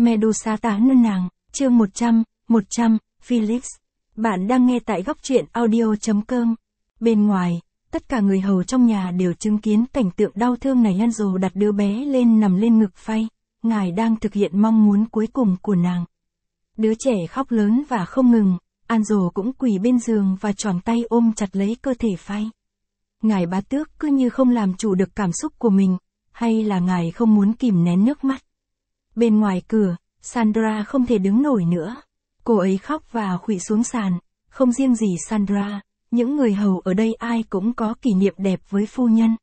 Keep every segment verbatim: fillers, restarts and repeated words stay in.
Medusa tán nơn nàng, chương một trăm, một trăm, Felix. Bạn đang nghe tại góc truyện audio.com. Bên ngoài, tất cả người hầu trong nhà đều chứng kiến cảnh tượng đau thương này. Angel đặt đứa bé lên nằm lên ngực Faye, ngài đang thực hiện mong muốn cuối cùng của nàng. Đứa trẻ khóc lớn và không ngừng, Angel cũng quỳ bên giường và choàng tay ôm chặt lấy cơ thể Faye. Ngài bá tước cứ như không làm chủ được cảm xúc của mình, hay là ngài không muốn kìm nén nước mắt. Bên ngoài cửa, Sandra không thể đứng nổi nữa. Cô ấy khóc và khuỵu xuống sàn, không riêng gì Sandra, những người hầu ở đây ai cũng có kỷ niệm đẹp với phu nhân.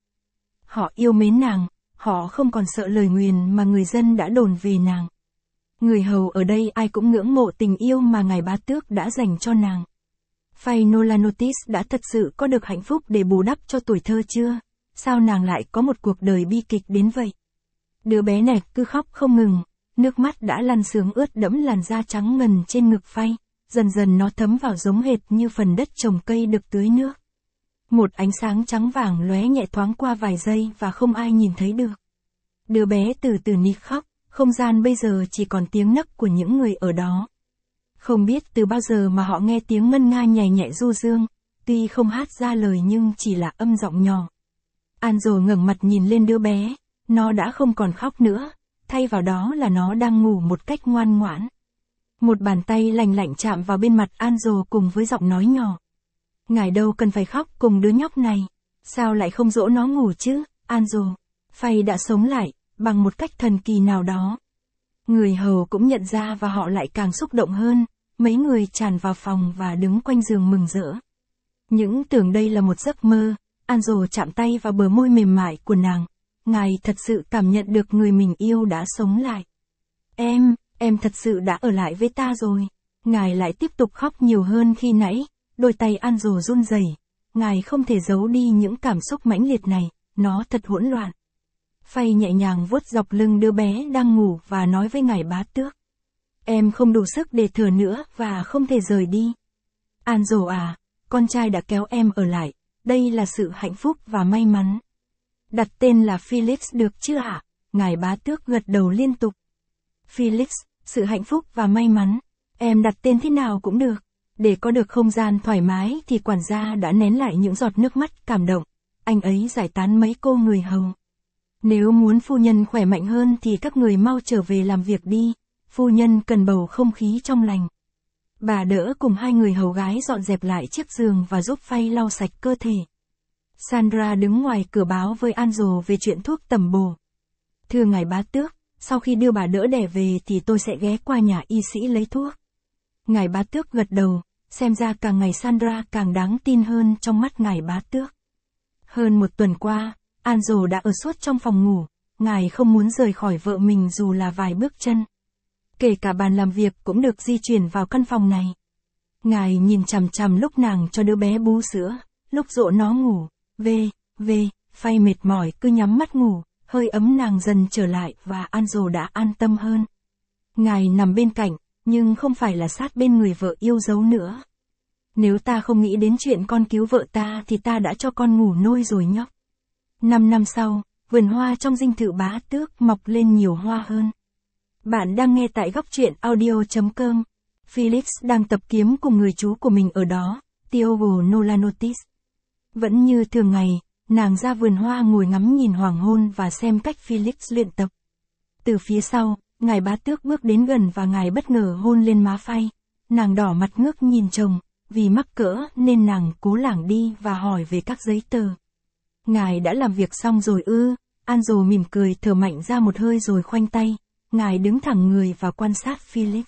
Họ yêu mến nàng, họ không còn sợ lời nguyền mà người dân đã đồn về nàng. Người hầu ở đây ai cũng ngưỡng mộ tình yêu mà ngài bá tước đã dành cho nàng. Faye Nolanotis đã thật sự có được hạnh phúc để bù đắp cho tuổi thơ chưa? Sao nàng lại có một cuộc đời bi kịch đến vậy? Đứa bé này cứ khóc không ngừng, nước mắt đã lăn sướng ướt đẫm làn da trắng ngần trên ngực Faye, dần dần nó thấm vào giống hệt như phần đất trồng cây được tưới nước. Một ánh sáng trắng vàng lóe nhẹ thoáng qua vài giây và không ai nhìn thấy được. Đứa bé từ từ nín khóc, không gian bây giờ chỉ còn tiếng nấc của những người ở đó. Không biết từ bao giờ mà họ nghe tiếng ngân nga nhẹ nhẹ du dương, tuy không hát ra lời nhưng chỉ là âm giọng nhỏ. Angel ngẩng mặt nhìn lên đứa bé, nó đã không còn khóc nữa, thay vào đó là nó đang ngủ một cách ngoan ngoãn. Một bàn tay lành lạnh chạm vào bên mặt Angel cùng với giọng nói nhỏ. Ngài đâu cần phải khóc cùng đứa nhóc này, sao lại không dỗ nó ngủ chứ, Angel. Faye đã sống lại, bằng một cách thần kỳ nào đó. Người hầu cũng nhận ra và họ lại càng xúc động hơn, mấy người tràn vào phòng và đứng quanh giường mừng rỡ. Những tưởng đây là một giấc mơ, Angel chạm tay vào bờ môi mềm mại của nàng. Ngài thật sự cảm nhận được người mình yêu đã sống lại. Em, em thật sự đã ở lại với ta rồi. Ngài lại tiếp tục khóc nhiều hơn khi nãy, đôi tay Angel run rẩy. Ngài không thể giấu đi những cảm xúc mãnh liệt này, nó thật hỗn loạn. Faye nhẹ nhàng vuốt dọc lưng đứa bé đang ngủ và nói với ngài bá tước. Em không đủ sức để thở nữa và không thể rời đi. Angel à, con trai đã kéo em ở lại, đây là sự hạnh phúc và may mắn. Đặt tên là Felix được chứ ạ? Ngài bá tước gật đầu liên tục. Felix, sự hạnh phúc và may mắn. Em đặt tên thế nào cũng được. Để có được không gian thoải mái thì quản gia đã nén lại những giọt nước mắt cảm động. Anh ấy giải tán mấy cô người hầu. Nếu muốn phu nhân khỏe mạnh hơn thì các người mau trở về làm việc đi. Phu nhân cần bầu không khí trong lành. Bà đỡ cùng hai người hầu gái dọn dẹp lại chiếc giường và giúp Faye lau sạch cơ thể. Sandra đứng ngoài cửa báo với Angel về chuyện thuốc tẩm bổ. Thưa ngài bá tước, sau khi đưa bà đỡ đẻ về thì tôi sẽ ghé qua nhà y sĩ lấy thuốc. Ngài bá tước gật đầu, xem ra càng ngày Sandra càng đáng tin hơn trong mắt ngài bá tước. Hơn một tuần qua, Angel đã ở suốt trong phòng ngủ, ngài không muốn rời khỏi vợ mình dù là vài bước chân. Kể cả bàn làm việc cũng được di chuyển vào căn phòng này. Ngài nhìn chằm chằm lúc nàng cho đứa bé bú sữa, lúc dỗ nó ngủ. Về, về, Faye mệt mỏi cứ nhắm mắt ngủ, hơi ấm nàng dần trở lại và Angel đã an tâm hơn. Ngài nằm bên cạnh, nhưng không phải là sát bên người vợ yêu dấu nữa. Nếu ta không nghĩ đến chuyện con cứu vợ ta thì ta đã cho con ngủ nôi rồi nhóc. Năm năm sau, vườn hoa trong dinh thự bá tước mọc lên nhiều hoa hơn. Bạn đang nghe tại góc truyện audio.com. Felix đang tập kiếm cùng người chú của mình ở đó, Tiogo Nolanotis. Vẫn như thường ngày, nàng ra vườn hoa ngồi ngắm nhìn hoàng hôn và xem cách Felix luyện tập. Từ phía sau, ngài bá tước bước đến gần và ngài bất ngờ hôn lên má Faye. Nàng đỏ mặt ngước nhìn chồng, vì mắc cỡ nên nàng cố lảng đi và hỏi về các giấy tờ. Ngài đã làm việc xong rồi ư? Angel mỉm cười thở mạnh ra một hơi rồi khoanh tay. Ngài đứng thẳng người và quan sát Felix.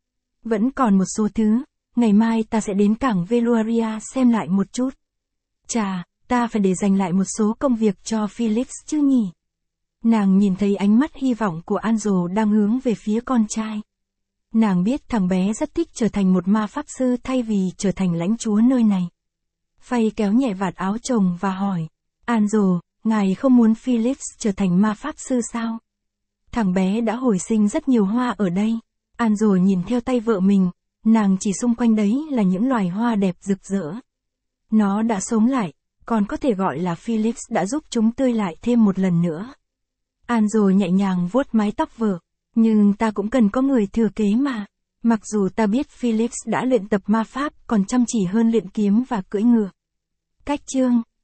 Vẫn còn một số thứ, ngày mai ta sẽ đến cảng Veluaria xem lại một chút. Chà, ta phải để dành lại một số công việc cho Felix chứ nhỉ? Nàng nhìn thấy ánh mắt hy vọng của Angel đang hướng về phía con trai. Nàng biết thằng bé rất thích trở thành một ma pháp sư thay vì trở thành lãnh chúa nơi này. Faye kéo nhẹ vạt áo chồng và hỏi, Angel, ngài không muốn Felix trở thành ma pháp sư sao? Thằng bé đã hồi sinh rất nhiều hoa ở đây. Angel nhìn theo tay vợ mình, nàng chỉ xung quanh đấy là những loài hoa đẹp rực rỡ. Nó đã sống lại, còn có thể gọi là Felix đã giúp chúng tươi lại thêm một lần nữa. Angel nhẹ nhàng vuốt mái tóc vợ. Nhưng ta cũng cần có người thừa kế mà. Mặc dù ta biết Felix đã luyện tập ma pháp còn chăm chỉ hơn luyện kiếm và cưỡi ngựa. Cách chương